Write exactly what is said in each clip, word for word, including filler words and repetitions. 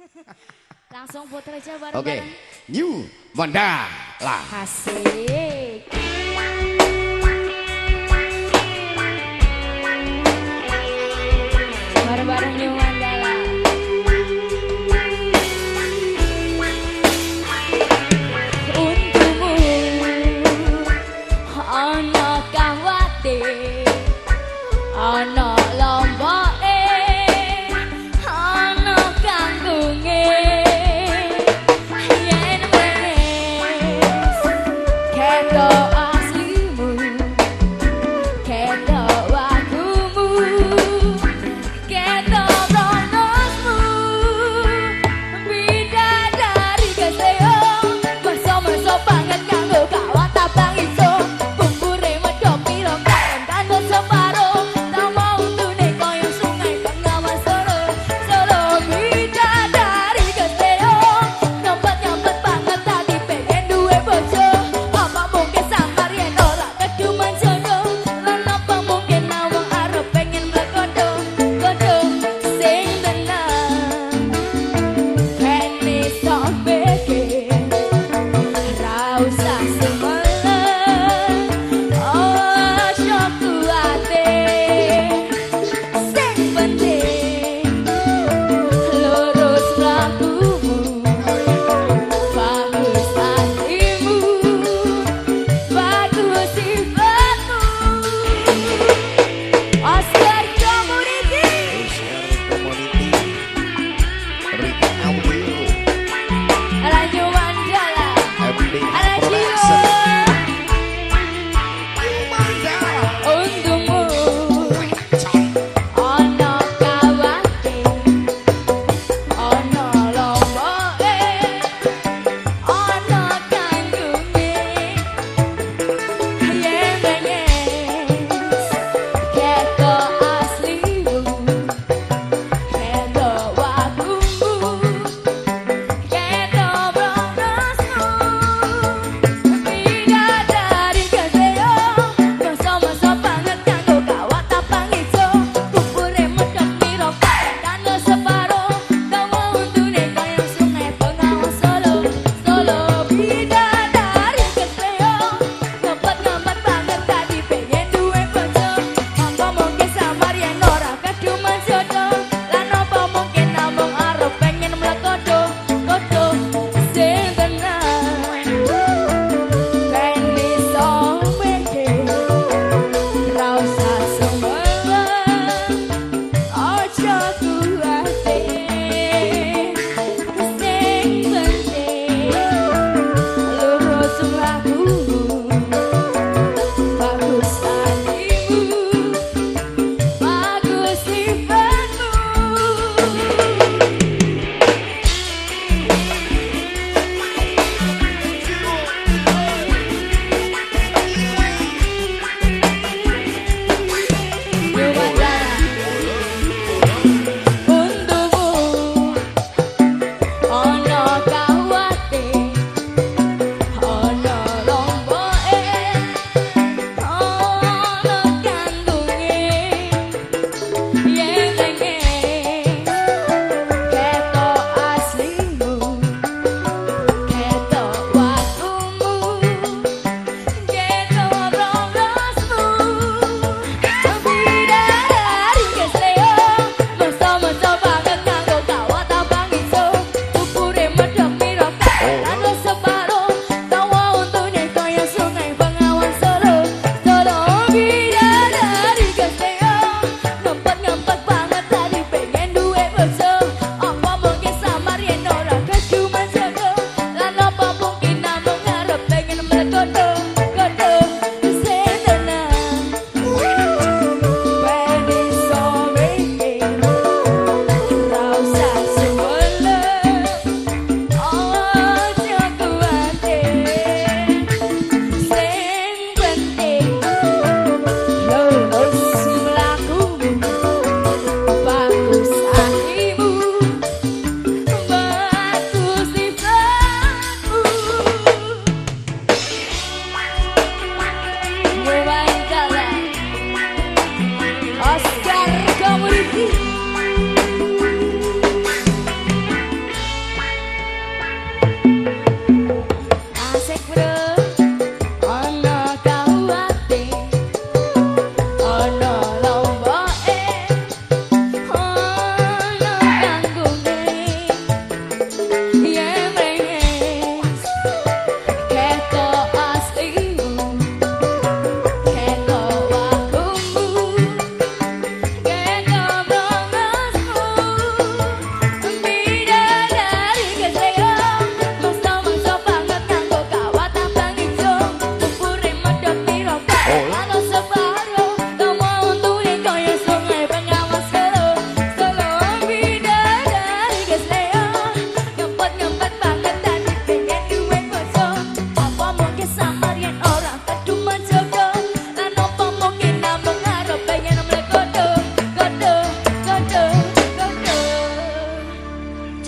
Langsung foto aja bareng-bareng. Oke, okay. New Mandala. Asik. Bareng-bareng New Mandala. Untukmu, ana kawate, ana lomboke, ana kangkunge. Yen wis ketok aslimu, ketok wagumu, ketok ronosmu, bidadari keseo, masa-masa banget kanggo kawat abang iso, bumbure medho piro karen kanggo separo, tak mau tune koyo sungai pengawas solo, solo bidadari keseo, nyopet-nyopet banget tadi pengen duwe bojo, apa mungkin samar yen ora keduman jodoh, lan apa mungkin awang arep pengen mlekodo, kodo sing tenang, kene sok pikir, ra usah sumelang, ojo kuwatir, sing penting lurus mlakumu, bagus hatimu, bagus sifatmu. Oscar Community, Community. Rita Audio. Rajo Mandala, Everyday Rajo Production. New Mandala. untukmu, ana kawate, ana lomboke, ana kangkunge. Yen wis ketok aslimu, ketok wagumu,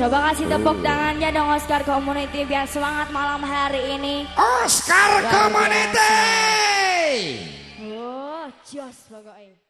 Coba kasih tepuk tangannya dong Oscar Community biar semangat malam hari ini. Oscar Luar Community. Oh, jos pokoknya.